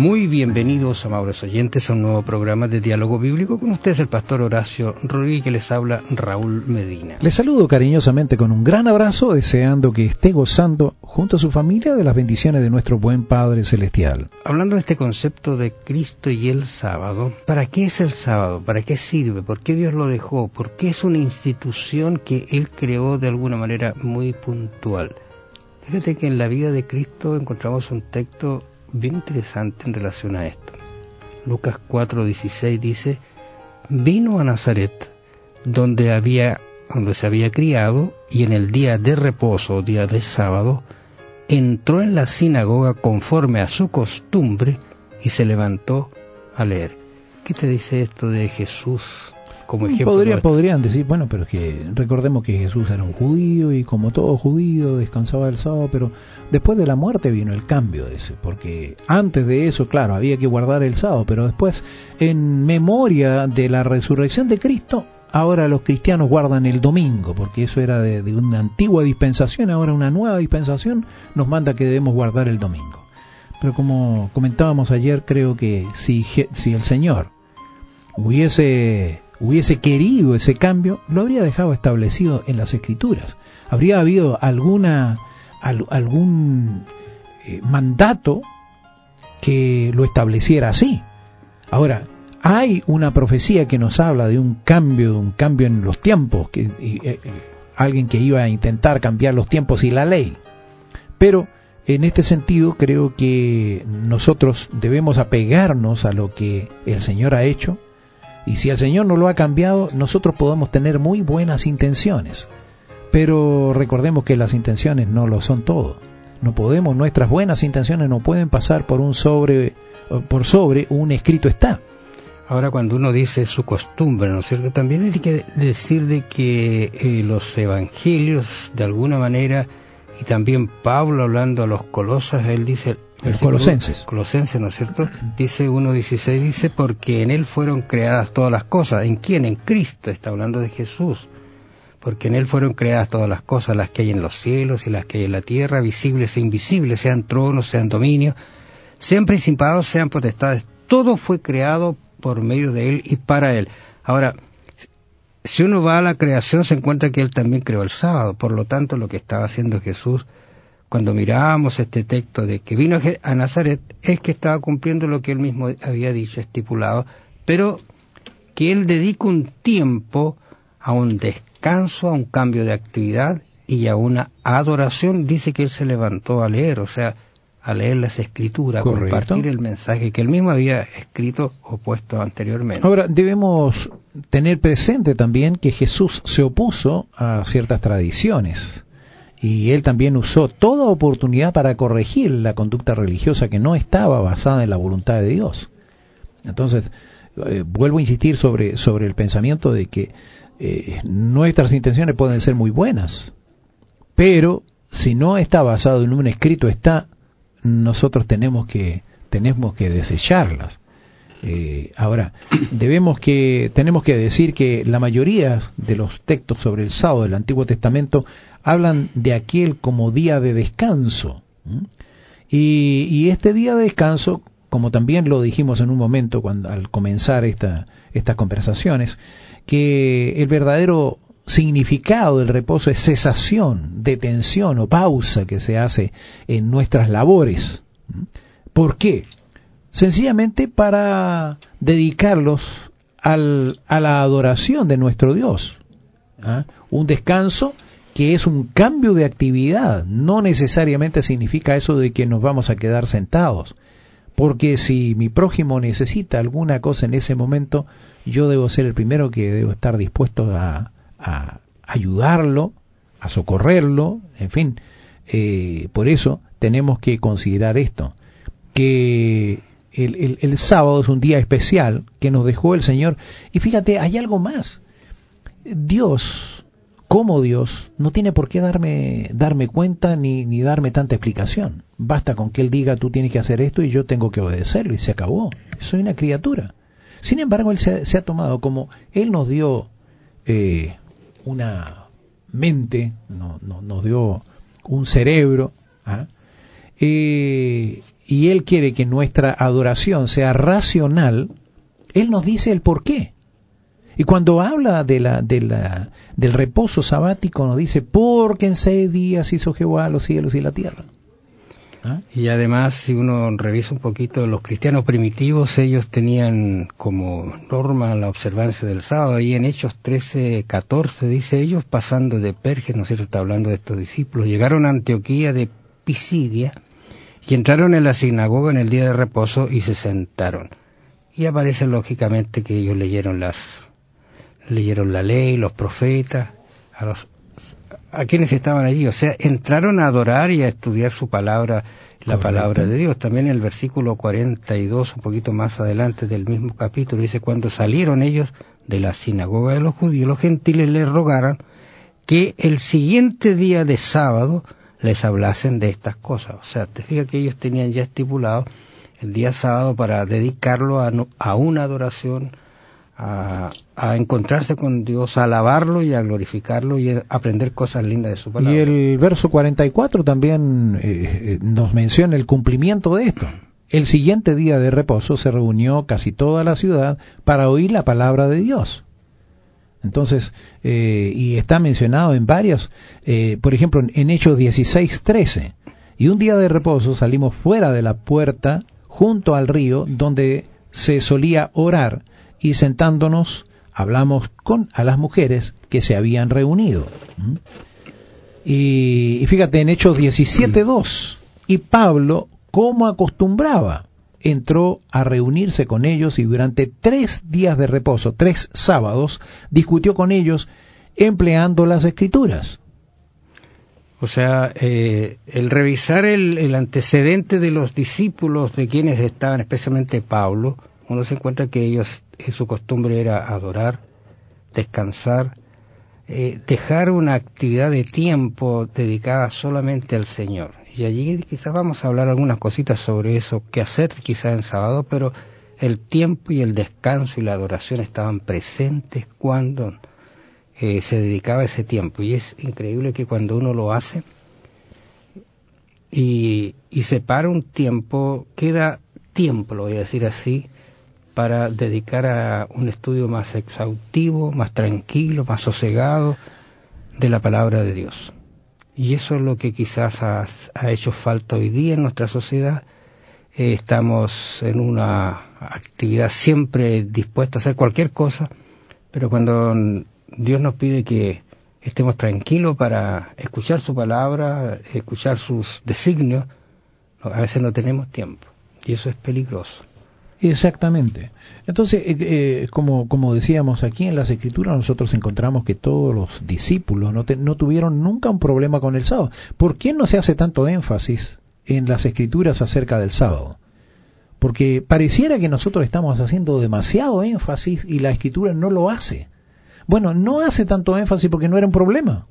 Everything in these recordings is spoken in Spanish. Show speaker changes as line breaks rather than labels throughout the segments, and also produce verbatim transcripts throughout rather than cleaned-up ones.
Muy bienvenidos, amables oyentes, a un nuevo programa de Diálogo Bíblico. Con ustedes el pastor Horacio Rodríguez, que les habla Raúl Medina.
Les saludo cariñosamente con un gran abrazo, deseando que esté gozando junto a su familia de las bendiciones de nuestro buen Padre Celestial.
Hablando de este concepto de Cristo y el sábado, ¿para qué es el sábado? ¿Para qué sirve? ¿Por qué Dios lo dejó? ¿Por qué es una institución que Él creó de alguna manera muy puntual? Fíjate que en la vida de Cristo encontramos un texto bien interesante en relación a esto. Lucas cuatro dieciséis dice: vino a Nazaret, donde había donde se había criado, y en el día de reposo, día de sábado, entró en la sinagoga conforme a su costumbre y se levantó a leer. ¿Qué te dice esto de Jesús como ejemplo?
Podría, podrían decir, bueno, pero es que recordemos que Jesús era un judío y como todo judío descansaba el sábado, pero después de la muerte vino el cambio de ese, porque antes de eso, claro, había que guardar el sábado, pero después, en memoria de la resurrección de Cristo, ahora los cristianos guardan el domingo, porque eso era de, de una antigua dispensación, ahora una nueva dispensación nos manda que debemos guardar el domingo. Pero como comentábamos ayer, creo que si, si el Señor hubiese... hubiese querido ese cambio, lo habría dejado establecido en las Escrituras. Habría habido alguna al, algún eh, mandato que lo estableciera así. Ahora, hay una profecía que nos habla de un cambio, un cambio en los tiempos, que y, eh, alguien que iba a intentar cambiar los tiempos y la ley. Pero en este sentido creo que nosotros debemos apegarnos a lo que el Señor ha hecho. Y si el Señor no lo ha cambiado, nosotros podemos tener muy buenas intenciones. Pero recordemos que las intenciones no lo son todo. No podemos, nuestras buenas intenciones no pueden pasar por un sobre, por sobre un escrito está.
Ahora, cuando uno dice su costumbre, ¿no es cierto? También hay que decir de que eh, los evangelios, de alguna manera, y también Pablo hablando a los Colosas, él dice...
Los Colosenses.
Colosenses, ¿no es cierto? Dice uno dieciséis, dice, porque en Él fueron creadas todas las cosas. ¿En quién? En Cristo, está hablando de Jesús. Porque en Él fueron creadas todas las cosas, las que hay en los cielos y las que hay en la tierra, visibles e invisibles, sean tronos, sean dominios, sean principados, sean potestades. Todo fue creado por medio de Él y para Él. Ahora, si uno va a la creación, se encuentra que Él también creó el sábado. Por lo tanto, lo que estaba haciendo Jesús, cuando mirábamos este texto de que vino a Nazaret, es que estaba cumpliendo lo que él mismo había dicho, estipulado, pero que él dedica un tiempo a un descanso, a un cambio de actividad y a una adoración. Dice que él se levantó a leer, o sea, a leer las Escrituras, a compartir el mensaje que él mismo había escrito o puesto anteriormente.
Ahora, debemos tener presente también que Jesús se opuso a ciertas tradiciones. Y él también usó toda oportunidad para corregir la conducta religiosa que no estaba basada en la voluntad de Dios. Entonces, eh, vuelvo a insistir sobre, sobre el pensamiento de que eh, nuestras intenciones pueden ser muy buenas, pero si no está basado en un escrito está, nosotros tenemos que, tenemos que desecharlas. Eh, ahora, debemos que, tenemos que decir que la mayoría de los textos sobre el sábado del Antiguo Testamento hablan de aquel como día de descanso. Y, y este día de descanso, como también lo dijimos en un momento cuando al comenzar esta, estas conversaciones, que el verdadero significado del reposo es cesación, detención o pausa que se hace en nuestras labores. ¿Por qué? Sencillamente para dedicarlos al, a la adoración de nuestro Dios. ¿Ah? Un descanso que es un cambio de actividad, no necesariamente significa eso de que nos vamos a quedar sentados, porque si mi prójimo necesita alguna cosa en ese momento, yo debo ser el primero que debo estar dispuesto a, a ayudarlo, a socorrerlo, en fin, eh, por eso tenemos que considerar esto, que el, el, el sábado es un día especial que nos dejó el Señor, y fíjate, hay algo más, Dios, como Dios, no tiene por qué darme darme cuenta ni, ni darme tanta explicación. Basta con que Él diga, tú tienes que hacer esto y yo tengo que obedecerlo, y se acabó. Soy una criatura. Sin embargo, Él se ha, se ha tomado, como Él nos dio eh, una mente, no, no, nos dio un cerebro, ¿ah? eh, y Él quiere que nuestra adoración sea racional, Él nos dice el por qué. Y cuando habla de la, de la, del reposo sabático, nos dice, porque en seis días hizo Jehová los cielos y la tierra. ¿Ah?
Y además, si uno revisa un poquito, los cristianos primitivos, ellos tenían como norma la observancia del sábado. Ahí en Hechos trece, catorce, dice, ellos pasando de Perge, ¿no es cierto?, está hablando de estos discípulos, llegaron a Antioquía de Pisidia y entraron en la sinagoga en el día de reposo y se sentaron. Y aparece lógicamente que ellos leyeron las leyeron la ley, los profetas, a los a quienes estaban allí, o sea, entraron a adorar y a estudiar su palabra, la
Correcto.
Palabra de Dios. También en el versículo cuarenta y dos, un poquito más adelante del mismo capítulo, dice, cuando salieron ellos de la sinagoga de los judíos, los gentiles les rogaron que el siguiente día de sábado les hablasen de estas cosas. O sea, te fijas que ellos tenían ya estipulado el día sábado para dedicarlo a, a una adoración, A, a encontrarse con Dios, a alabarlo y a glorificarlo y a aprender cosas lindas de su palabra.
Y el verso cuarenta y cuatro también eh, nos menciona el cumplimiento de esto. El siguiente día de reposo se reunió casi toda la ciudad para oír la palabra de Dios. Entonces, eh, y está mencionado en varios, eh, por ejemplo, en, en Hechos dieciséis, trece. Y un día de reposo salimos fuera de la puerta, junto al río, donde se solía orar, y sentándonos hablamos con a las mujeres que se habían reunido. ¿Mm? Y, y fíjate en Hechos diecisiete, dos, y Pablo, como acostumbraba, entró a reunirse con ellos y durante tres días de reposo, tres sábados, discutió con ellos empleando las Escrituras.
O sea, eh, el revisar el, el antecedente de los discípulos de quienes estaban, especialmente Pablo, uno se encuentra que ellos, eh, su costumbre era adorar, descansar, eh, dejar una actividad de tiempo dedicada solamente al Señor. Y allí quizás vamos a hablar algunas cositas sobre eso, qué hacer quizás en sábado, pero el tiempo y el descanso y la adoración estaban presentes cuando eh, se dedicaba ese tiempo. Y es increíble que cuando uno lo hace y, y separa un tiempo, queda tiempo, lo voy a decir así, para dedicar a un estudio más exhaustivo, más tranquilo, más sosegado de la palabra de Dios. Y eso es lo que quizás ha, ha hecho falta hoy día en nuestra sociedad. Eh, estamos en una actividad siempre dispuestos a hacer cualquier cosa, pero cuando Dios nos pide que estemos tranquilos para escuchar su palabra, escuchar sus designios, a veces no tenemos tiempo. Y eso es peligroso.
Exactamente. Entonces, eh, eh, como, como decíamos aquí en las Escrituras, nosotros encontramos que todos los discípulos no, te, no tuvieron nunca un problema con el sábado. ¿Por qué no se hace tanto énfasis en las Escrituras acerca del sábado? Porque pareciera que nosotros estamos haciendo demasiado énfasis y la Escritura no lo hace. Bueno, no hace tanto énfasis porque no era un problema.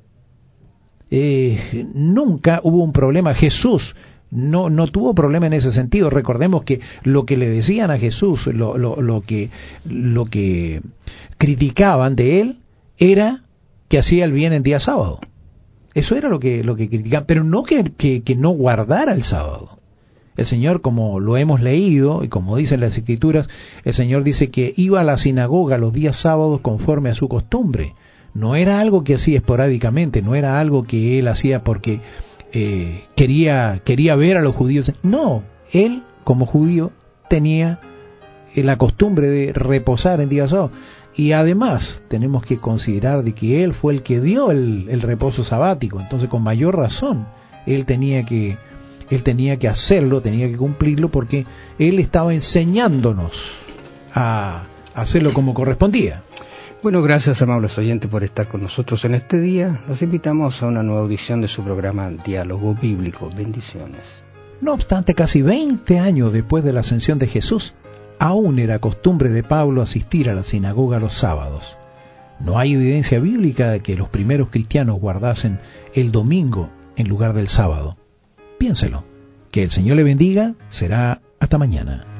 Eh, nunca hubo un problema. Jesús No, no tuvo problema en ese sentido. Recordemos que lo que le decían a Jesús, lo, lo, lo que lo que criticaban de él, era que hacía el bien en día sábado. Eso era lo que lo que criticaban, pero no que, que, que no guardara el sábado. El Señor, como lo hemos leído y como dicen las Escrituras, el Señor dice que iba a la sinagoga los días sábados conforme a su costumbre. No era algo que hacía esporádicamente, no era algo que él hacía porque Eh, quería quería ver a los judíos. No, él como judío tenía eh, la costumbre de reposar en día sábado. Y además tenemos que considerar de que él fue el que dio el, el reposo sabático. Entonces con mayor razón él tenía que él tenía que hacerlo, tenía que cumplirlo, porque él estaba enseñándonos a hacerlo como correspondía.
Bueno, gracias, amables oyentes, por estar con nosotros en este día. Los invitamos a una nueva audición de su programa Diálogo Bíblico. Bendiciones.
No obstante, casi veinte años después de la ascensión de Jesús, aún era costumbre de Pablo asistir a la sinagoga los sábados. No hay evidencia bíblica de que los primeros cristianos guardasen el domingo en lugar del sábado. Piénselo. Que el Señor le bendiga. Será hasta mañana.